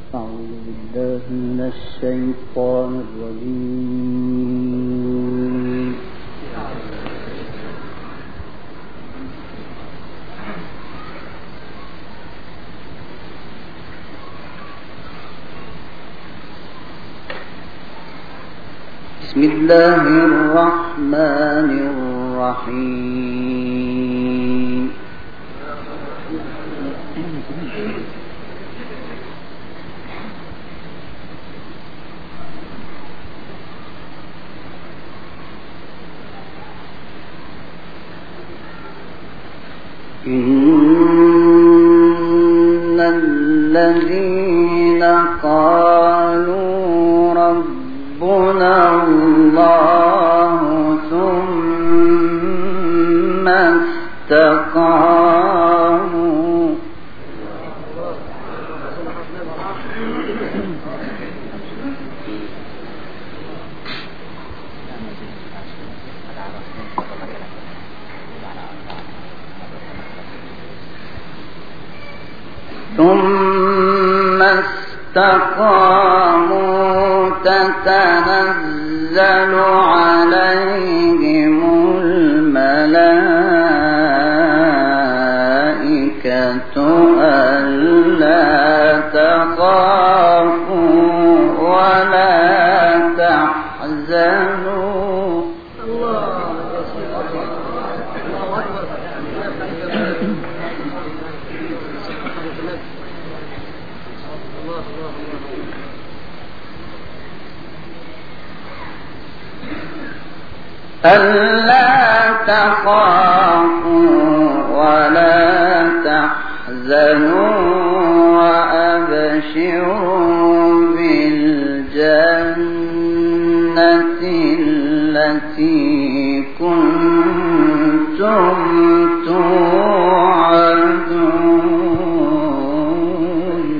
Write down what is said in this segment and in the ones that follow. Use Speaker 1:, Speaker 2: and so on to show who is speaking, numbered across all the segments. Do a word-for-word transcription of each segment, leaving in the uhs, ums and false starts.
Speaker 1: أعوذ بالله من الشيطان الرجيم. بسم الله الرحمن الرحيم. إن الذين قالوا ربنا الله ثم استقاموا ثم استقاموا تتنزل عليهم الملائكة ألا تخافوا ولا تحزنوا ألا تخافوا ولا تحزنوا وأبشروا بالجنة التي كنتم توعدون.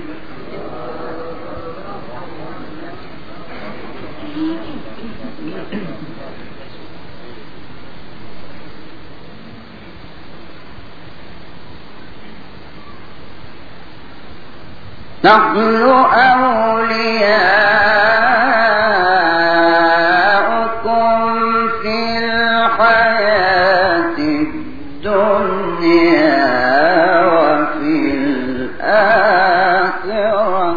Speaker 1: نحن أولياؤكم في الحياة الدنيا وفي الآخرة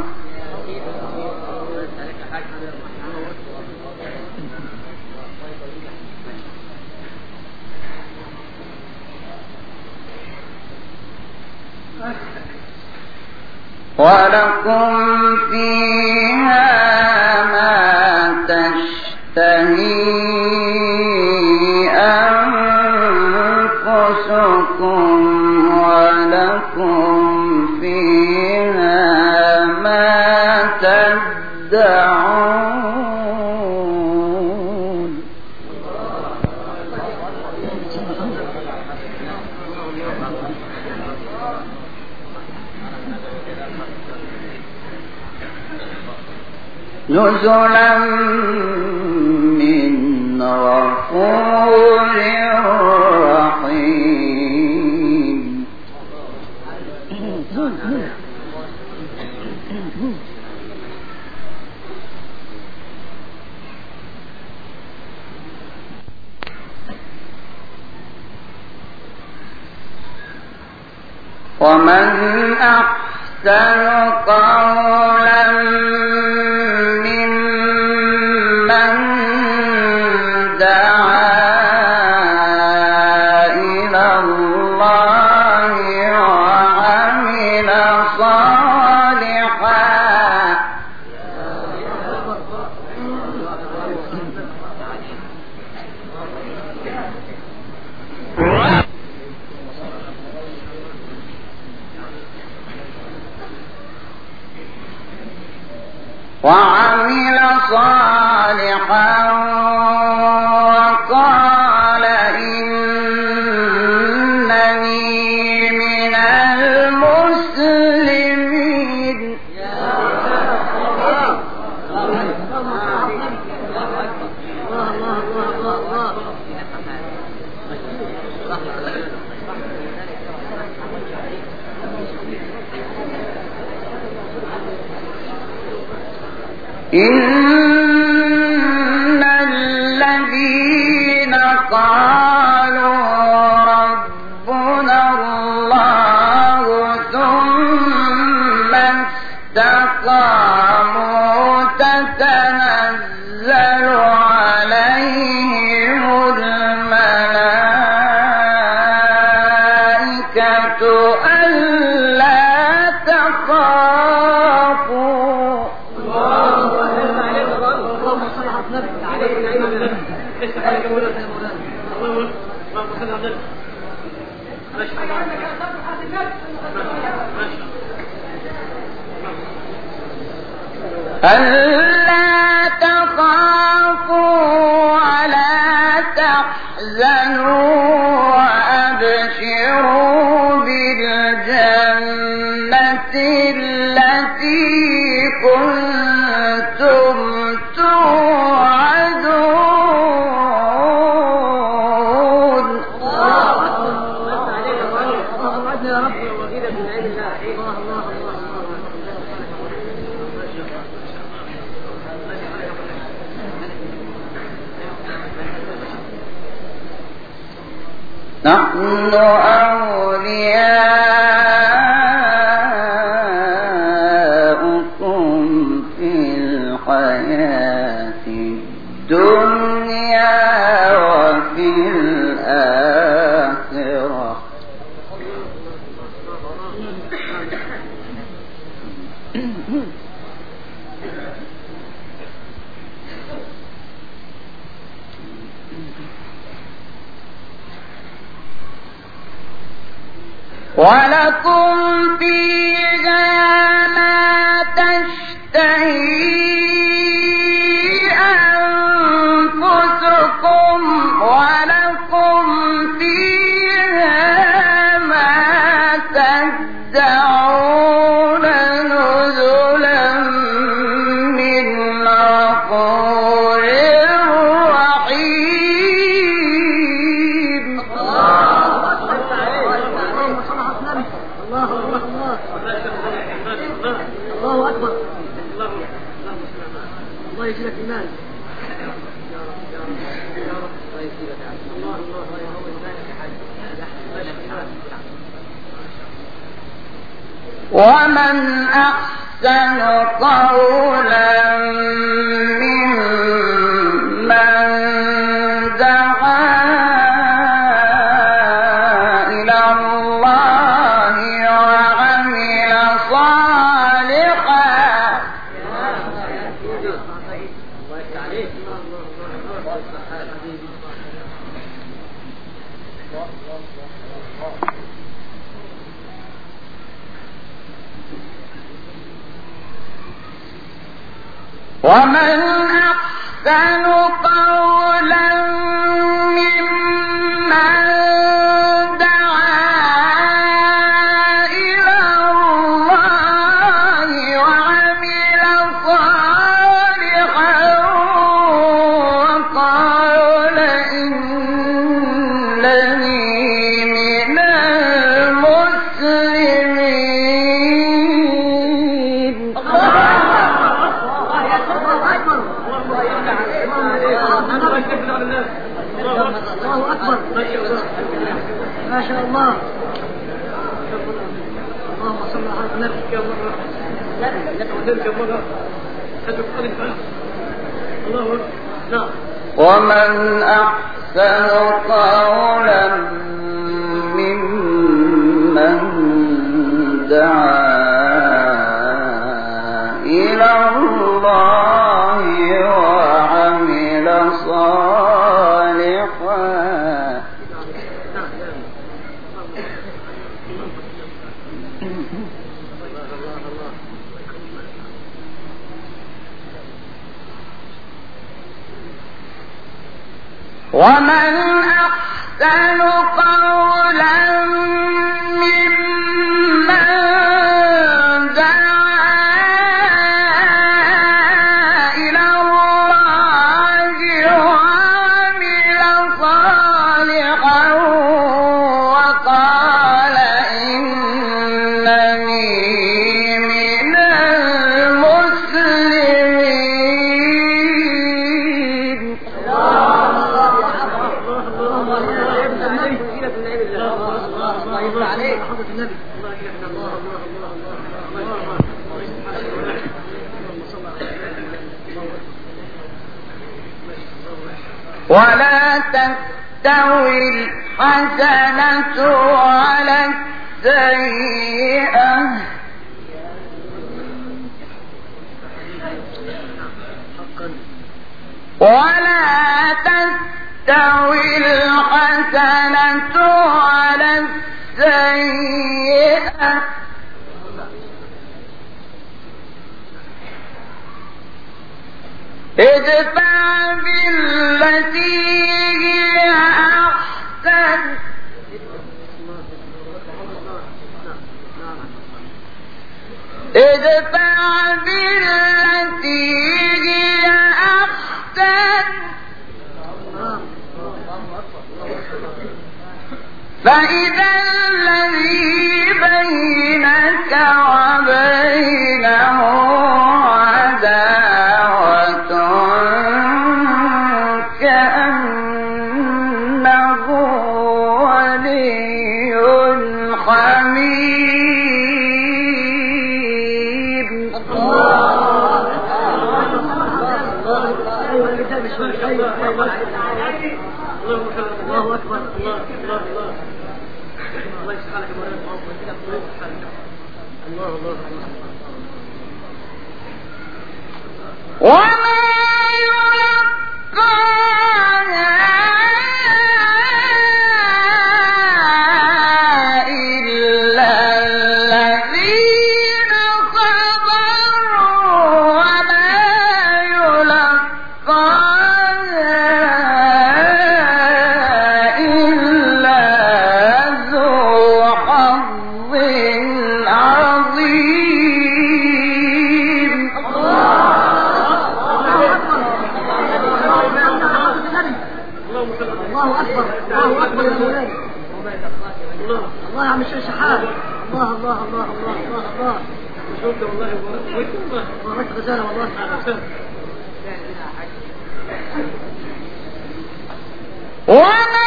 Speaker 1: ولكم فيها ما تشتهي أنفسكم ولكم فيها ما تدعون. نزلا من غفور رحيم. ومن أحسن قولا ممن دعا إلى الله وعمل صالحا وعمل صالحا وقال إنني من المسلمين. إن الذين قالوا ربنا الله ثم استقاموا تتنزل عليهم الملائكة ألا تخافوا ألا تخافوا ولا تحزنوا وأبشروا بالجنة التي كنتم توعدون. نحن أولياؤكم في الحياة الدنيا وفي الآخرة ولكم فيها ما تشتهي أنفسكم ولكم فيها ما تدعون نزلا من غفور رحيم.
Speaker 2: الله أكبر. الله يجزيك المال. الله الله
Speaker 1: ومن أحسن قولا ممن دعا إلى الله وعمل صالحا. ومن أحسن قولا ممن دعا إلى الله وعمل صالحا وقال إنني من المسلمين.
Speaker 2: الله أكبر. ما شاء الله. اللهم صل على النبي.
Speaker 1: ومن أحسن قولا ممن دعا إلى الله وعمل صالحا. ومن أحسن قولا ممن إنني من المسلمين. ولا تستوي الحسنة ولا السيئة ولا تستوي الحسنة ولا السيئة ادفع بالتي هي أحسن ادفع بالتي هي أحسن فإذا الذي بينك وبينه عداوة كأنه ولي حميم.
Speaker 2: الله أكبر. الله الله الله الله يسعدك يا مولانا. الله الله
Speaker 1: وما يلقاها إلا الذين صبروا وما يلقاها إلا ذو حظ عظيم.
Speaker 2: الله أكبر. الله أكبر يا مولانا. الله الله يا عم الشيخ شحات. الله الله الله الله الله الله شكرا والله والله بارك غزاله والله.
Speaker 1: وما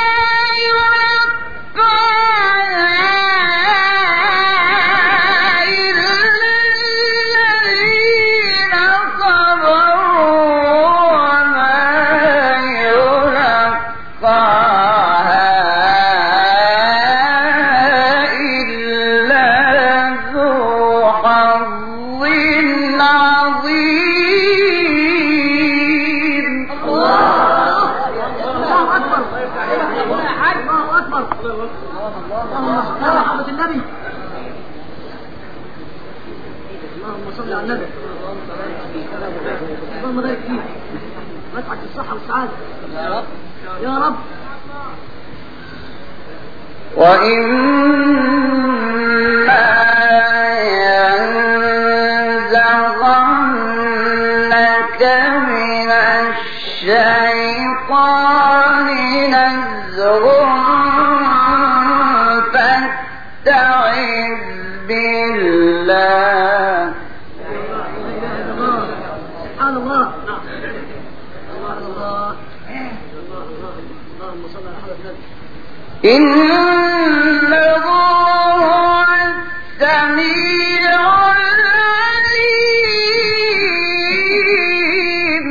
Speaker 1: يلقاها إلا الذين صبروا وما يلقاها إلا ذو حظ عظيم.
Speaker 2: محمد النبي. اللهم صل على النبي. اللهم بارك فيك. مدحك بالصحة والسعادة يا رب يا رب.
Speaker 1: وإما ينزغنك من الشيطان نزغ فاستعذ بالله.
Speaker 2: سبحان الله. الله الله. اللهم صل على محمد النبي.
Speaker 1: إنه هو السميع العليم.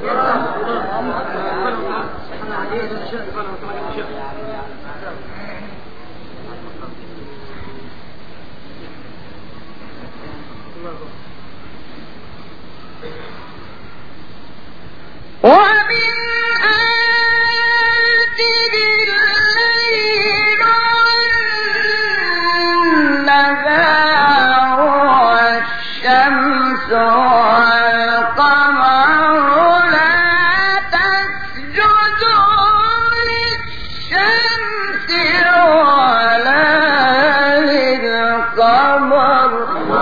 Speaker 1: ومن آياته الليل والنهار والشمس والقمر لا تسجدوا للشمس ولا للقمر.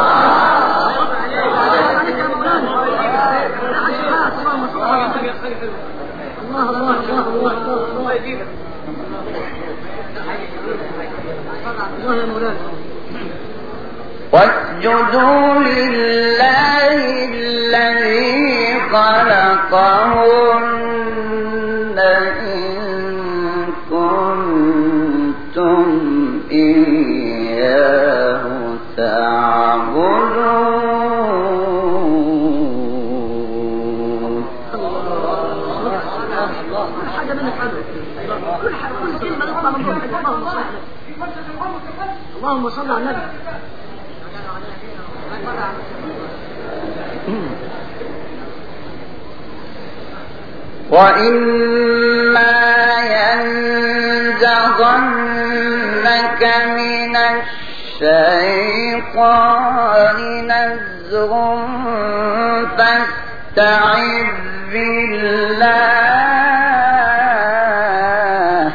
Speaker 2: الله الله الله الله الله يجيبك. الله يا مولانا.
Speaker 1: واسجدوا لله الذي خلقهن إن كنتم إياه تعبدون.
Speaker 2: حاجة من اللهم صل على النبي.
Speaker 1: وإما ينزغنك من الشيطان نزغ فاستعذ بالله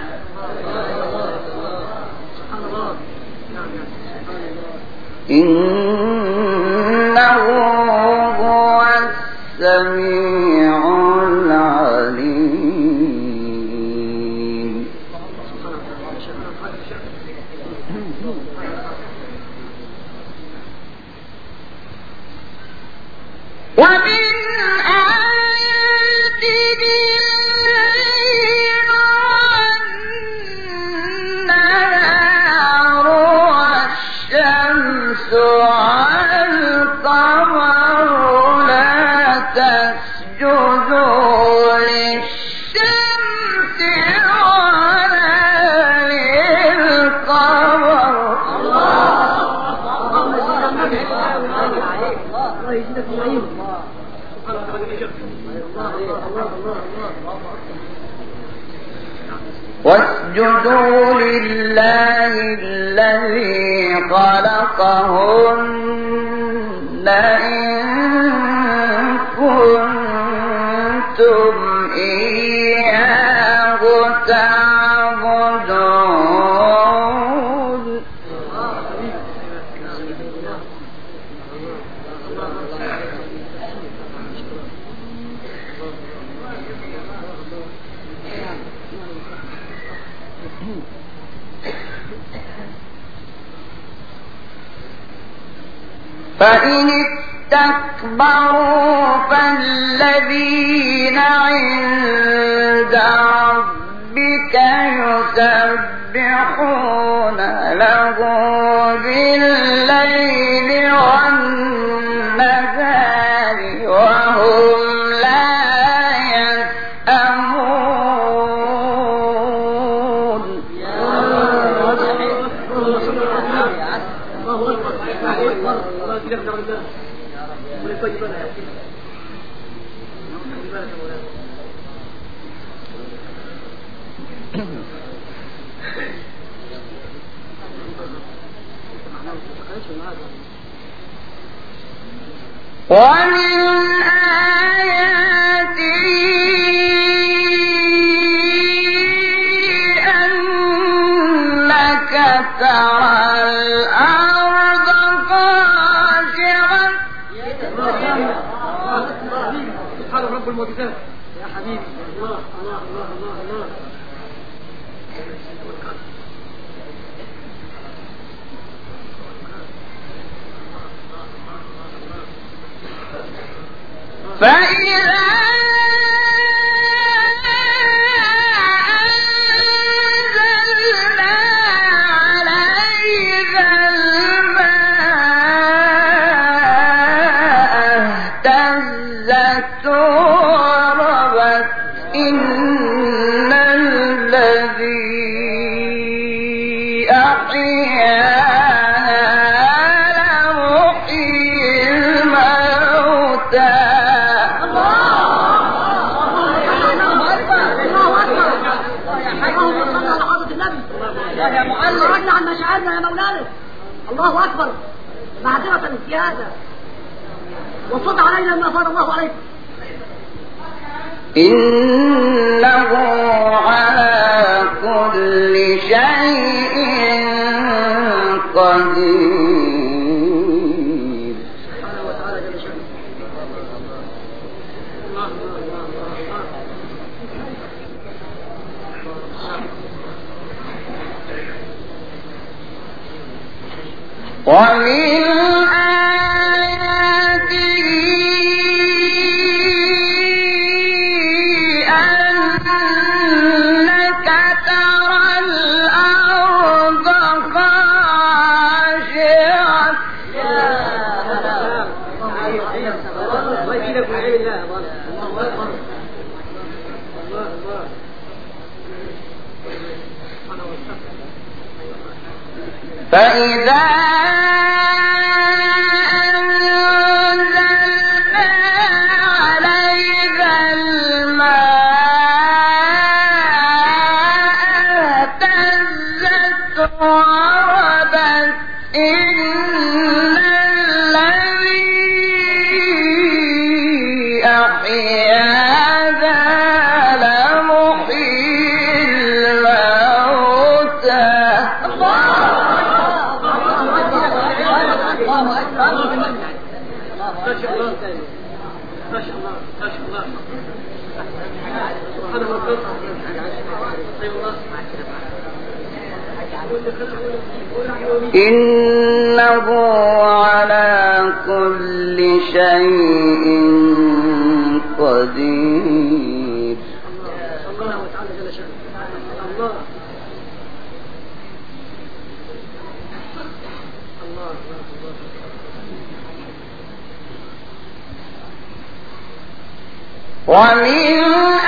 Speaker 1: إنه هو السميع العليم. ومن آياته الليل والنهار والشمس والقمر لا تسجدوا للشمس ولا للقمر. واسجدوا لله الذي خلقهن إن كنتم إياه تعبدون. فإن استكبروا فالذين عند ربك يسبحون له بالليل والنهار وهم لا يسأمون. ومن آياته أنك ترى الأرض خاشعة.
Speaker 2: سبحان رب المعجزات يا حبيبي. الله الله الله الله الله.
Speaker 1: فإذا أنزلنا عليها الماء اهتزت وربت إن الذي أحياها لمحيي الموتى.
Speaker 2: يا معلم رجل عن مشاعرنا يا مولانا. الله أكبر. معذرة في هذا وصد علينا ما فرض الله عليكم.
Speaker 1: إنه على كل شيء قدير.
Speaker 2: سبحانه وتعالى جل شأنه. الله الله
Speaker 1: ومن آياته أنك ترى الأرض خاشعة. فإذا إنه على كل شيء قدير.
Speaker 2: الله تعالى جل شأنه. الله الله
Speaker 1: ومن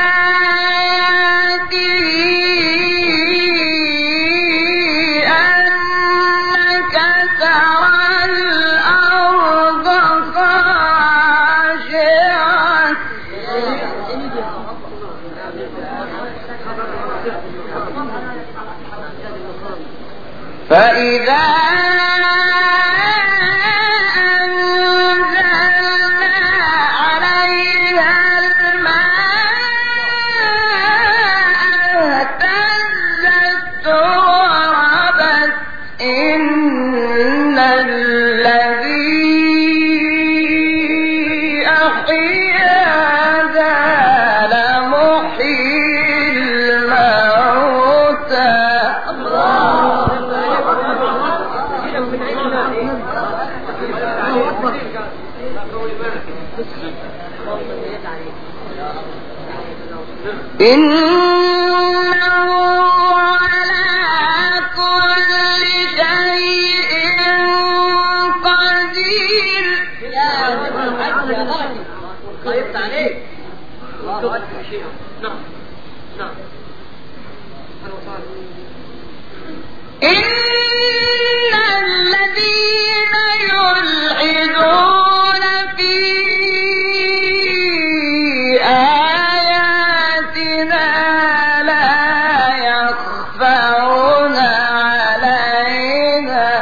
Speaker 1: فإذا أنزلنا عليها الماء اهتزت وربت إن الذي أحياها لمحيي الموتى. إنه على كل شيء قدير.
Speaker 2: خايفت عليك. الله أكبر شيء. نعم نعم.
Speaker 1: إن الذين يلحدون في آياتنا لا يخفون علينا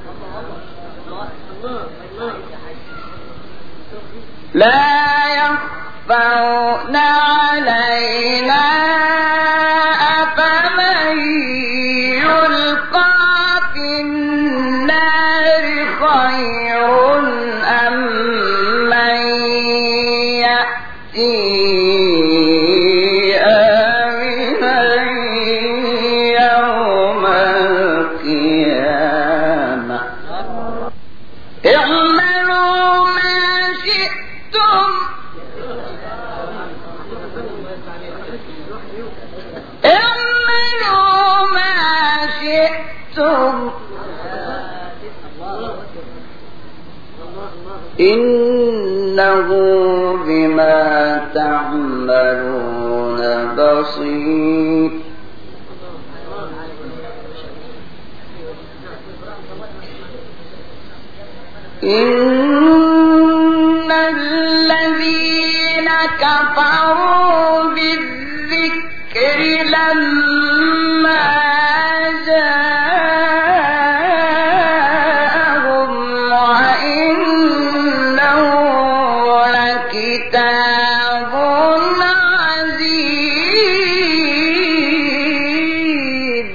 Speaker 1: لا يخفون علينا أفمن يلقى في النار خير أم من يأتي آمنا يوم القيامة. اعملوا ما شئتم اعملوا ما شئتم إنه بما تعملون بصير. إن الذين كفروا بالذكر لما جاءهم وإنه لكتاب عزيز.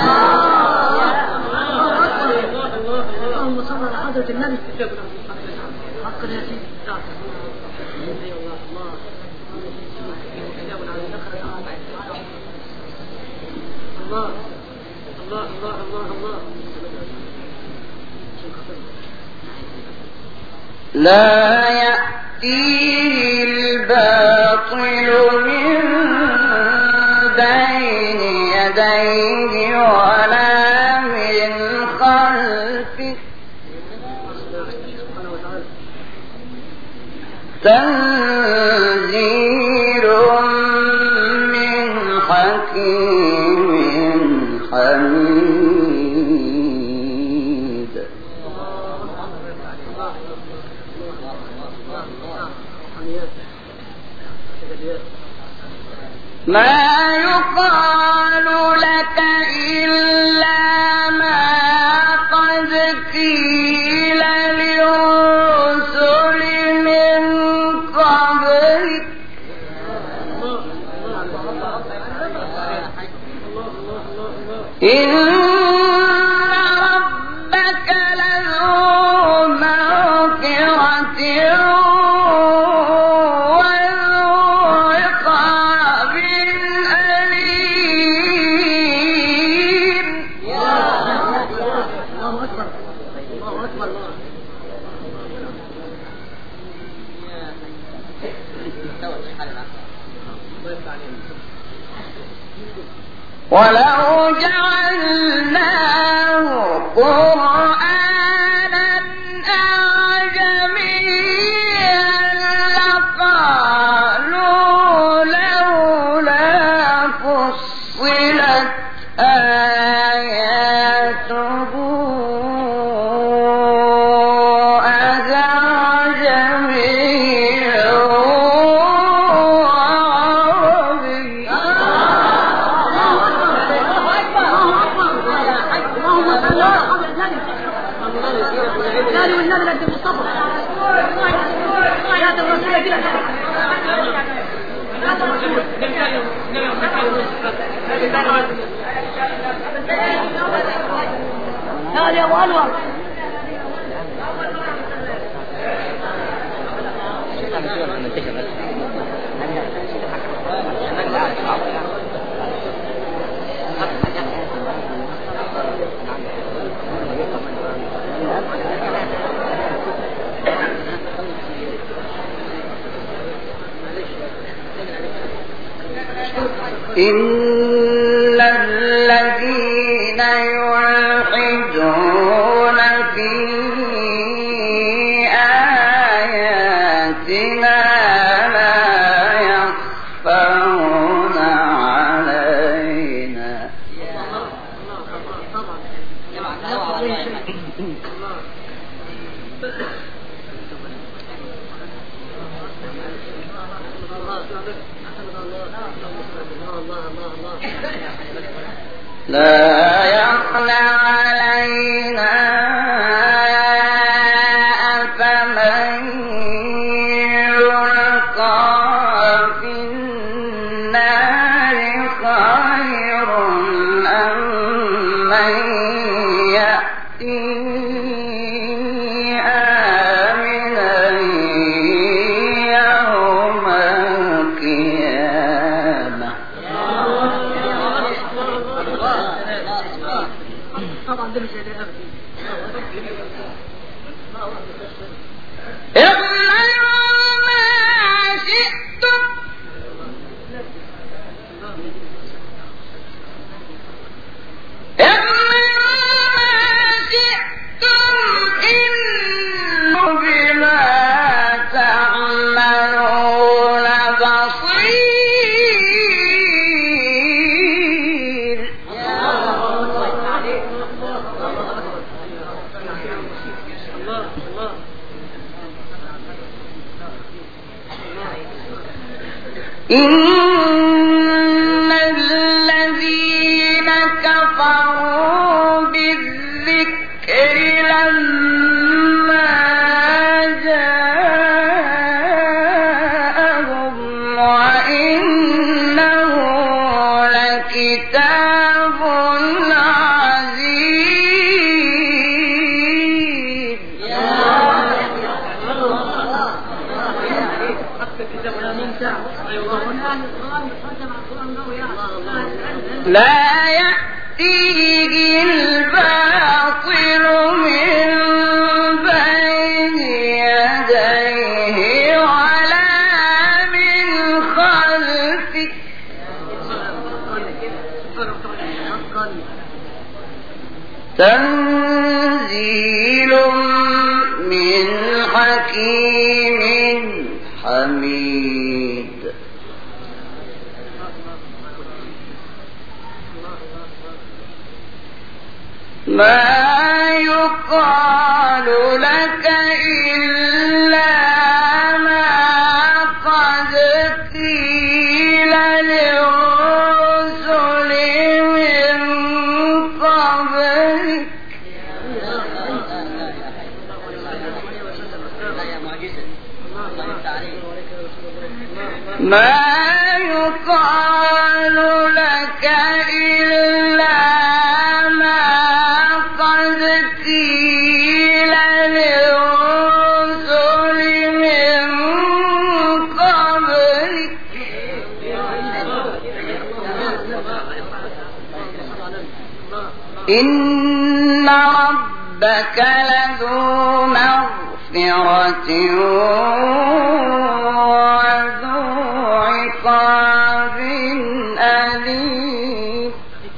Speaker 2: اللهم صل على حضرة النبي. حقا يا سيدي. الله الله الله الله الله.
Speaker 1: لا يأتيه الباطل من بين يديه ولا من خلفه تنزيل من حكيم حميد. ما يقال لك إلا ما قد قيل للرسل من قبلك إن ربك لذو مغفرة وذو عقاب أليم.
Speaker 2: الله أكبر الله أكبر.
Speaker 1: ولو جعلناه قرآنا أعجميا لقالوا لولا فصلت آياته أعجمي وعربي.
Speaker 2: والنبي لك المصطفى يا الرسول كده يا يا ابو انور
Speaker 1: إن الذين يلحدون في آياتنا لا يخفون علينا. لا يخلى علينا أفمن يلقى في النار خير أم من يأتي آمنا يوم القيامة.
Speaker 2: طبعا ده مش هيلاقي
Speaker 1: اعملوا ما شئتم اعملوا ما شئتم إنه بما تعملون بصير. إن الذين كفروا بالذكر لما جاءهم وإنه لكتاب عزيز. لا يأتيه الباطل من بين يديه ولا من خلفه تنزيل من حكيم حميد. ما يقال لك إلا ما يقال لك إلا ما قد قيل للرسل من قبلك إن ربك لذو مغفرة وذو عقاب أليم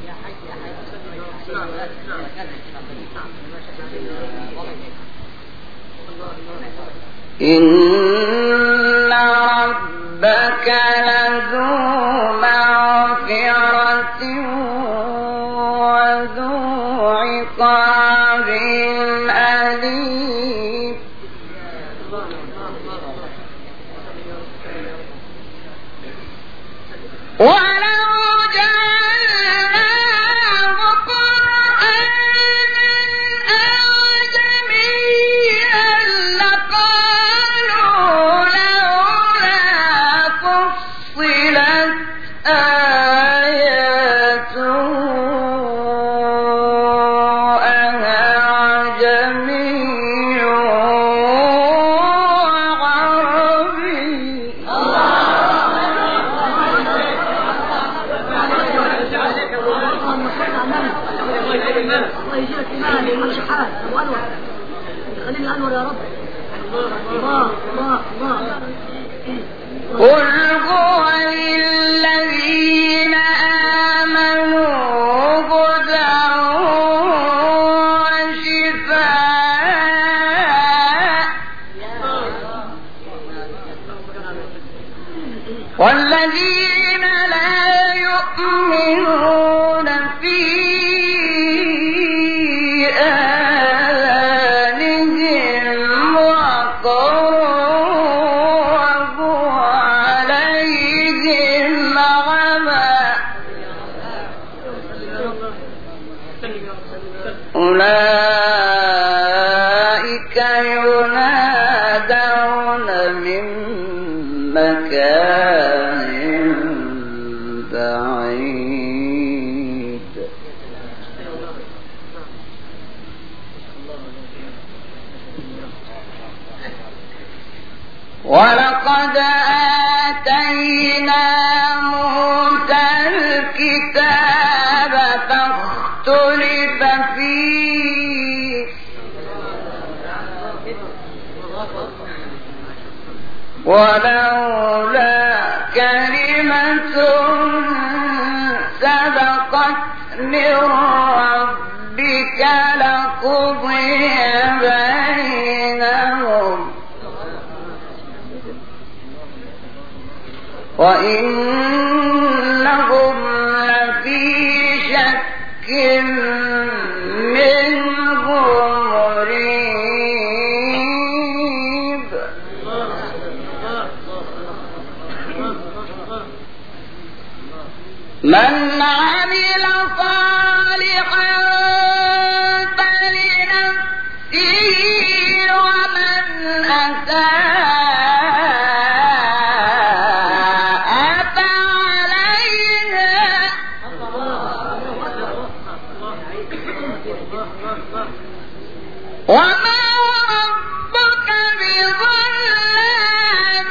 Speaker 1: إن ربك لذو مغفرة وذو عقاب أليم ولو جعلناه قرآنا أعجميا لقالوا لولا فصلت آياته أعجمي وعربي
Speaker 2: الله يجيبك إيمان يمشي حال وأنور خليني أنور يا رب الله الله الله
Speaker 1: قل هو للذين آمنوا هدى وشفاء والذين لا يؤمنون في آذانهم وقر وهو عليهم عمى أولئك ينادون من مكان بعيد ولقد آتينا موسى الكتاب فاختلف فيه ولولا كلمة سبقت من ربك لقضي بينهم وإنهم لفي شك منه مريب من عمل صالحا فلنفسه ومن أساء فعليها وما ربك بظلام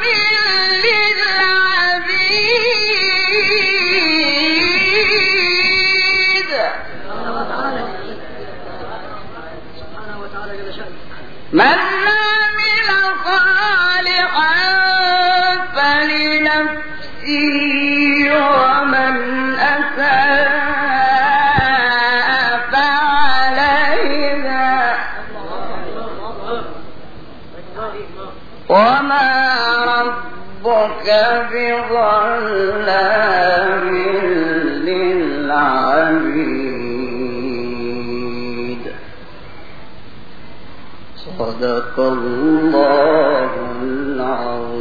Speaker 1: للعبيد من عمل صالحا فلنفسه ومن أساء فعليها وما ربك بظلام للعبيد صدق الله العظيم.